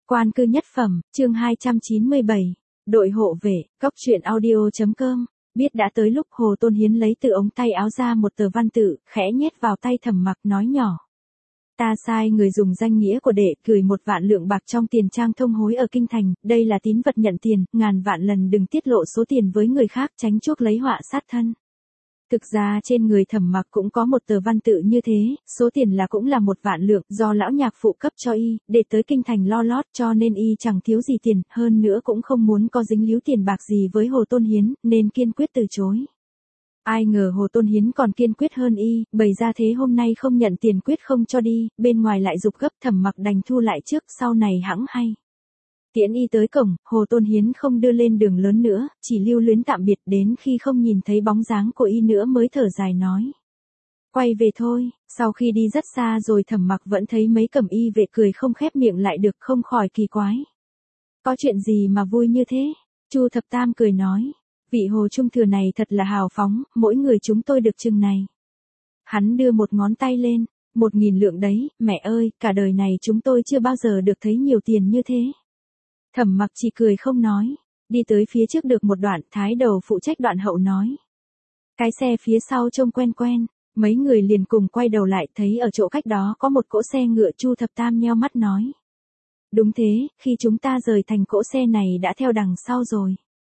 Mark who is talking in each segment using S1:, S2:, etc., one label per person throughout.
S1: Quan cư nhất phẩm, chương 297. Đội hộ vệ, cốc truyện audio.com. Biết đã tới lúc Hồ Tôn Hiến lấy từ ống tay áo ra một tờ văn tự, khẽ nhét vào tay Thẩm Mặc nói nhỏ. Ta sai người dùng danh nghĩa của đệ gửi 1 vạn lượng bạc trong tiền trang thông hối ở Kinh Thành, đây là tín vật nhận tiền, ngàn vạn lần đừng tiết lộ số tiền với người khác tránh chuốc lấy họa sát thân. Thực ra trên người Thẩm Mặc cũng có một tờ văn tự như thế, số tiền là cũng là 1 vạn lượng, do lão nhạc phụ cấp cho y, để tới Kinh Thành lo lót cho nên y chẳng thiếu gì tiền, hơn nữa cũng không muốn có dính líu tiền bạc gì với Hồ Tôn Hiến, nên kiên quyết từ chối. Ai ngờ Hồ Tôn Hiến còn kiên quyết hơn y, bày ra thế hôm nay không nhận tiền quyết không cho đi, bên ngoài lại giục gấp, Thẩm Mặc đành thu lại trước, sau này hẵng hay. Tiễn y tới cổng, Hồ Tôn Hiến không đưa lên đường lớn nữa, chỉ lưu luyến tạm biệt, đến khi không nhìn thấy bóng dáng của y nữa mới thở dài nói. Quay về thôi. Sau khi đi rất xa rồi Thẩm Mặc vẫn thấy mấy cẩm y vệ cười không khép miệng lại được, không khỏi kỳ quái. Có chuyện gì mà vui như thế? Chu Thập Tam cười nói. Vị Hồ Trung thừa này thật là hào phóng, mỗi người chúng tôi được chừng này. Hắn đưa một ngón tay lên. 1.000 lượng đấy, mẹ ơi, cả đời này chúng tôi chưa bao giờ được thấy nhiều tiền như thế. Thẩm Mặc chỉ cười không nói. Đi tới phía trước được một đoạn, Thái Đầu phụ trách đoạn hậu nói. Cái xe phía sau trông quen quen, mấy người liền cùng quay đầu lại, thấy ở chỗ cách đó có một cỗ xe ngựa. Chu Thập Tam nheo mắt nói. Đúng thế, khi chúng ta rời thành cỗ xe này đã theo đằng sau rồi.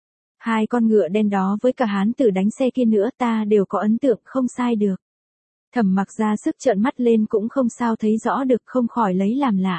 S1: 2 con ngựa đen đó với cả hán tử đánh xe kia nữa ta đều có ấn tượng, không sai được. Thẩm Mặc ra sức trợn mắt lên cũng không sao thấy rõ được, không khỏi lấy làm lạ.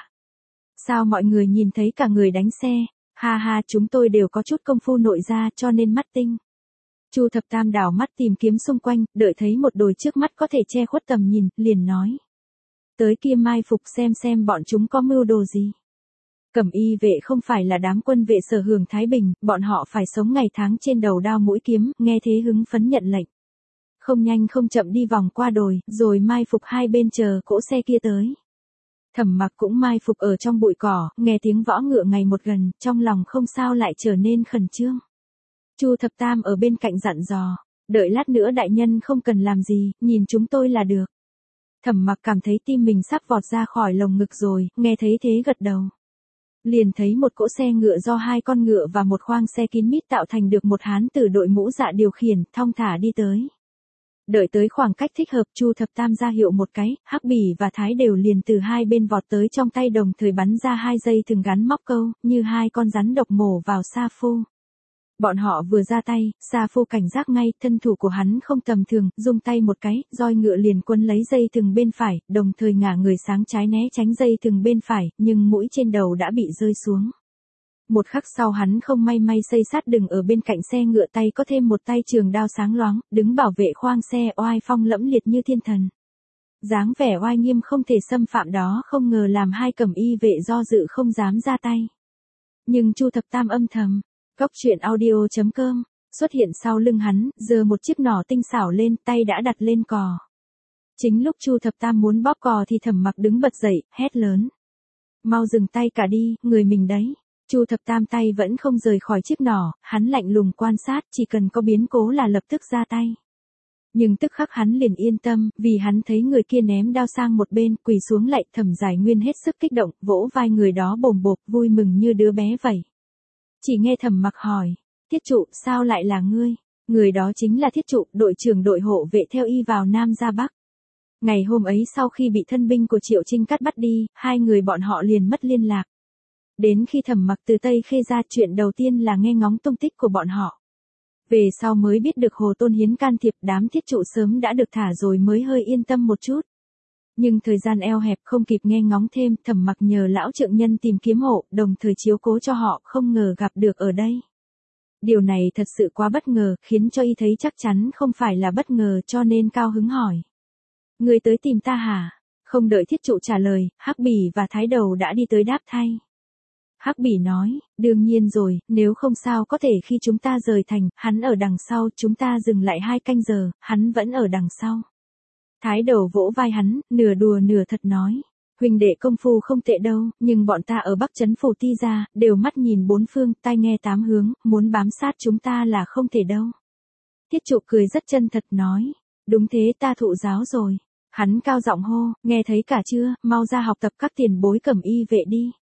S1: Sao mọi người nhìn thấy cả người đánh xe? Ha ha, chúng tôi đều có chút công phu nội gia cho nên mắt tinh. Chu Thập Tam đảo mắt tìm kiếm xung quanh, đợi thấy một đồi trước mắt có thể che khuất tầm nhìn, liền nói. Tới kia mai phục xem bọn chúng có mưu đồ gì. Cẩm y vệ không phải là đám quân vệ sở hưởng thái bình, bọn họ phải sống ngày tháng trên đầu đao mũi kiếm, nghe thế hứng phấn nhận lệnh. Không nhanh không chậm đi vòng qua đồi, rồi mai phục hai bên chờ cỗ xe kia tới. Thẩm Mặc cũng mai phục ở trong bụi cỏ, nghe tiếng võ ngựa ngày một gần, trong lòng không sao lại trở nên khẩn trương. Chu Thập Tam ở bên cạnh dặn dò, đợi lát nữa đại nhân không cần làm gì, nhìn chúng tôi là được. Thẩm Mặc cảm thấy tim mình sắp vọt ra khỏi lồng ngực rồi, nghe thấy thế gật đầu. Liền thấy một cỗ xe ngựa do 2 con ngựa và một khoang xe kín mít tạo thành được một hán tử đội mũ dạ điều khiển, thong thả đi tới. Đợi tới khoảng cách thích hợp, Chu Thập Tam ra hiệu một cái, Hắc Bỉ và Thái Đều liền từ hai bên vọt tới, trong tay đồng thời bắn ra 2 dây thừng gắn móc câu, như 2 con rắn độc mổ vào Sa Phu. Bọn họ vừa ra tay, Sa Phu cảnh giác ngay, thân thủ của hắn không tầm thường, dùng tay một cái, roi ngựa liền quấn lấy dây thừng bên phải, đồng thời ngả người sáng trái né tránh dây thừng bên phải, nhưng mũi trên đầu đã bị rơi xuống. Một khắc sau hắn không may xây sát đừng ở bên cạnh xe ngựa, tay có thêm một tay trường đao sáng loáng, đứng bảo vệ khoang xe, oai phong lẫm liệt như thiên thần. Dáng vẻ oai nghiêm không thể xâm phạm đó không ngờ làm 2 cẩm y vệ do dự không dám ra tay. Nhưng Chu Thập Tam âm thầm. Cốc truyện audio.com, xuất hiện sau lưng hắn, giơ một chiếc nỏ tinh xảo lên, tay đã đặt lên cò. Chính lúc Chu Thập Tam muốn bóp cò thì Thẩm Mặc đứng bật dậy, hét lớn. Mau dừng tay cả đi, người mình đấy. Chu Thập Tam tay vẫn không rời khỏi chiếc nỏ, hắn lạnh lùng quan sát, chỉ cần có biến cố là lập tức ra tay. Nhưng tức khắc hắn liền yên tâm, vì hắn thấy người kia ném đao sang một bên, quỳ xuống lạy. Thẩm Giải Nguyên hết sức kích động, vỗ vai người đó bồm bộp, vui mừng như đứa bé vậy. Chỉ nghe Thẩm Mặc hỏi, Thiết Trụ, sao lại là ngươi? Người đó chính là Thiết Trụ, đội trưởng đội hộ vệ theo y vào Nam ra Bắc. Ngày hôm ấy sau khi bị thân binh của Triệu Trinh cắt bắt đi, 2 người bọn họ liền mất liên lạc. Đến khi Thẩm Mặc từ Tây Khê ra, chuyện đầu tiên là nghe ngóng tung tích của bọn họ. Về sau mới biết được Hồ Tôn Hiến can thiệp, đám Thiết Trụ sớm đã được thả rồi mới hơi yên tâm một chút. Nhưng thời gian eo hẹp không kịp nghe ngóng thêm, Thẩm Mặc nhờ lão trượng nhân tìm kiếm hộ, đồng thời chiếu cố cho họ, không ngờ gặp được ở đây. Điều này thật sự quá bất ngờ, khiến cho y thấy chắc chắn không phải là bất ngờ, cho nên cao hứng hỏi. Người tới tìm ta hả? Không đợi Thiết Trụ trả lời, Hắc Bỉ và Thái Đầu đã đi tới đáp thay. Hắc Bỉ nói, đương nhiên rồi, nếu không sao có thể khi chúng ta rời thành, hắn ở đằng sau, chúng ta dừng lại 2 canh giờ, hắn vẫn ở đằng sau. Thái Đầu vỗ vai hắn, nửa đùa nửa thật nói. Huynh đệ công phu không tệ đâu, nhưng bọn ta ở Bắc Trấn Phủ Ti ra, đều mắt nhìn 4 phương, tai nghe 8 hướng, muốn bám sát chúng ta là không thể đâu. Thiết Trụ cười rất chân thật nói. Đúng thế, ta thụ giáo rồi. Hắn cao giọng hô, nghe thấy cả chưa, mau ra học tập các tiền bối cẩm y vệ đi.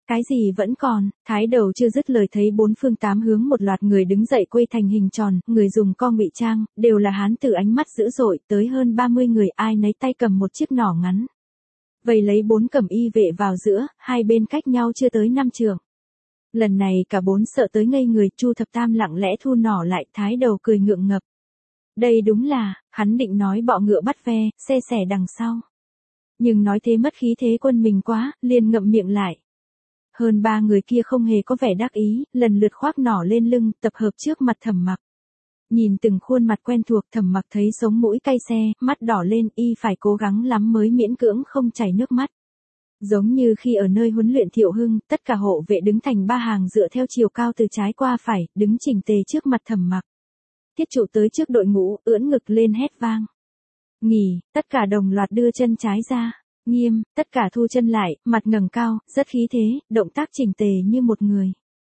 S1: Cái gì vẫn còn, thái đầu chưa dứt lời thấy bốn phương tám hướng một loạt người đứng dậy quây thành hình tròn, người dùng co ngụy trang, đều là hán tử ánh mắt dữ dội, tới hơn 30 người ai nấy tay cầm một chiếc nỏ ngắn. Vây lấy bốn cẩm y vệ vào giữa, hai bên cách nhau chưa tới 5 trượng. Lần này cả bốn sợ tới ngây người, Chu Thập Tam lặng lẽ thu nỏ lại, thái đầu cười ngượng ngập. Đây đúng là, hắn định nói bọ ngựa bắt ve, xe xẻ đằng sau. Nhưng nói thế mất khí thế quân mình quá, liền ngậm miệng lại. Hơn 3 người kia không hề có vẻ đắc ý, lần lượt khoác nỏ lên lưng, tập hợp trước mặt Thẩm Mặc. Nhìn từng khuôn mặt quen thuộc, Thẩm Mặc thấy sống mũi cay xe, mắt đỏ lên, y phải cố gắng lắm mới miễn cưỡng không chảy nước mắt. Giống như khi ở nơi huấn luyện Thiệu Hưng, tất cả hộ vệ đứng thành ba hàng dựa theo chiều cao từ trái qua phải, đứng chỉnh tề trước mặt Thẩm Mặc. Tiết Trụ tới trước đội ngũ, ưỡn ngực lên hét vang. Nghỉ, tất cả đồng loạt đưa chân trái ra. Nghiêm, tất cả thu chân lại, mặt ngẩng cao, rất khí thế, động tác chỉnh tề như một người.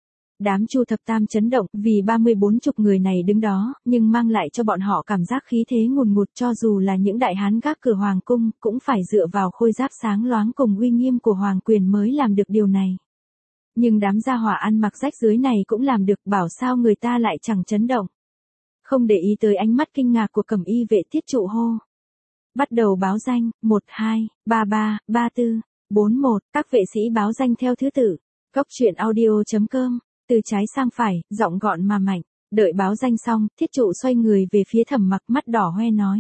S1: Đám Chu Thập Tam chấn động, vì 34 chục người này đứng đó, nhưng mang lại cho bọn họ cảm giác khí thế ngùn ngụt, cho dù là những đại hán gác cửa hoàng cung, cũng phải dựa vào khôi giáp sáng loáng cùng uy nghiêm của hoàng quyền mới làm được điều này. Nhưng đám gia hỏa ăn mặc rách rưới này cũng làm được, bảo sao người ta lại chẳng chấn động. Không để ý tới ánh mắt kinh ngạc của cẩm y vệ, Tiết Trụ hô. Bắt đầu báo danh, 1, 2, 3, 3, 3, 4, 4, 1, các vệ sĩ báo danh theo thứ tự. Góc truyện audio.com, từ trái sang phải, giọng gọn mà mạnh. Đợi báo danh xong, Tiết Trụ xoay người về phía Thẩm Mặc, mắt đỏ hoe nói.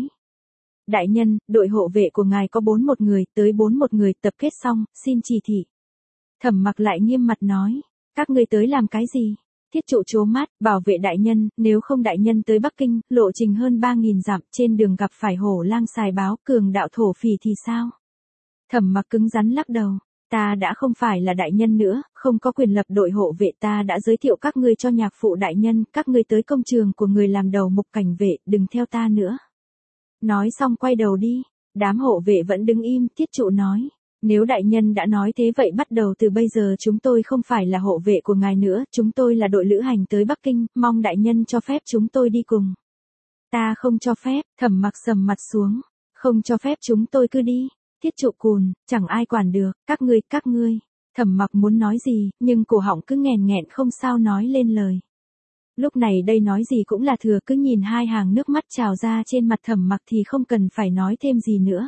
S1: Đại nhân, đội hộ vệ của ngài có 41 người, tới 41 người, tập kết xong, xin chỉ thị. Thẩm Mặc lại nghiêm mặt nói, các ngươi tới làm cái gì? Tiết Trụ trố mắt, bảo vệ đại nhân, nếu không đại nhân tới Bắc Kinh, lộ trình hơn 3.000 dặm, trên đường gặp phải hổ lang xài báo, cường đạo thổ phỉ thì sao? Thẩm Mặc cứng rắn lắc đầu, ta đã không phải là đại nhân nữa, không có quyền lập đội hộ vệ, ta đã giới thiệu các ngươi cho nhạc phụ đại nhân, các ngươi tới công trường của người làm đầu mục cảnh vệ, đừng theo ta nữa. Nói xong quay đầu đi, đám hộ vệ vẫn đứng im, Tiết Trụ nói. Nếu đại nhân đã nói thế vậy bắt đầu từ bây giờ chúng tôi không phải là hộ vệ của ngài nữa, chúng tôi là đội lữ hành tới Bắc Kinh, mong đại nhân cho phép chúng tôi đi cùng. Ta không cho phép, Thẩm Mặc sầm mặt xuống, không cho phép chúng tôi cứ đi, Tiết Trụ cùn, chẳng ai quản được, các ngươi, Thẩm Mặc muốn nói gì, nhưng cổ họng cứ nghẹn nghẹn không sao nói lên lời. Lúc này đây nói gì cũng là thừa, cứ nhìn hai hàng nước mắt trào ra trên mặt Thẩm Mặc thì không cần phải nói thêm gì nữa.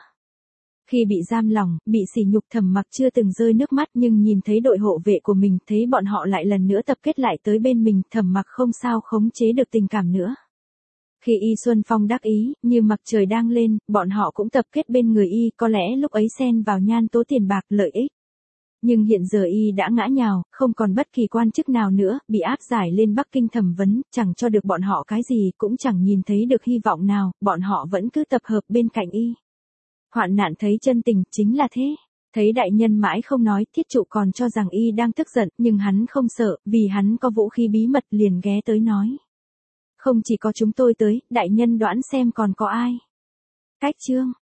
S1: Khi bị giam lỏng, bị sỉ nhục, Thẩm Mặc chưa từng rơi nước mắt, nhưng nhìn thấy đội hộ vệ của mình, thấy bọn họ lại lần nữa tập kết lại tới bên mình, Thẩm Mặc không sao khống chế được tình cảm nữa. Khi Y Xuân Phong đắc ý, như mặt trời đang lên, bọn họ cũng tập kết bên người Y, có lẽ lúc ấy xen vào nhan tố tiền bạc, lợi ích. Nhưng hiện giờ Y đã ngã nhào, không còn bất kỳ quan chức nào nữa, bị áp giải lên Bắc Kinh thẩm vấn, chẳng cho được bọn họ cái gì, cũng chẳng nhìn thấy được hy vọng nào, bọn họ vẫn cứ tập hợp bên cạnh Y. Hoạn nạn thấy chân tình, chính là thế. Thấy đại nhân mãi không nói, Tiết Trụ còn cho rằng Y đang tức giận, nhưng hắn không sợ, vì hắn có vũ khí bí mật, liền ghé tới nói. Không chỉ có chúng tôi tới, đại nhân đoán xem còn có ai. Cách chương.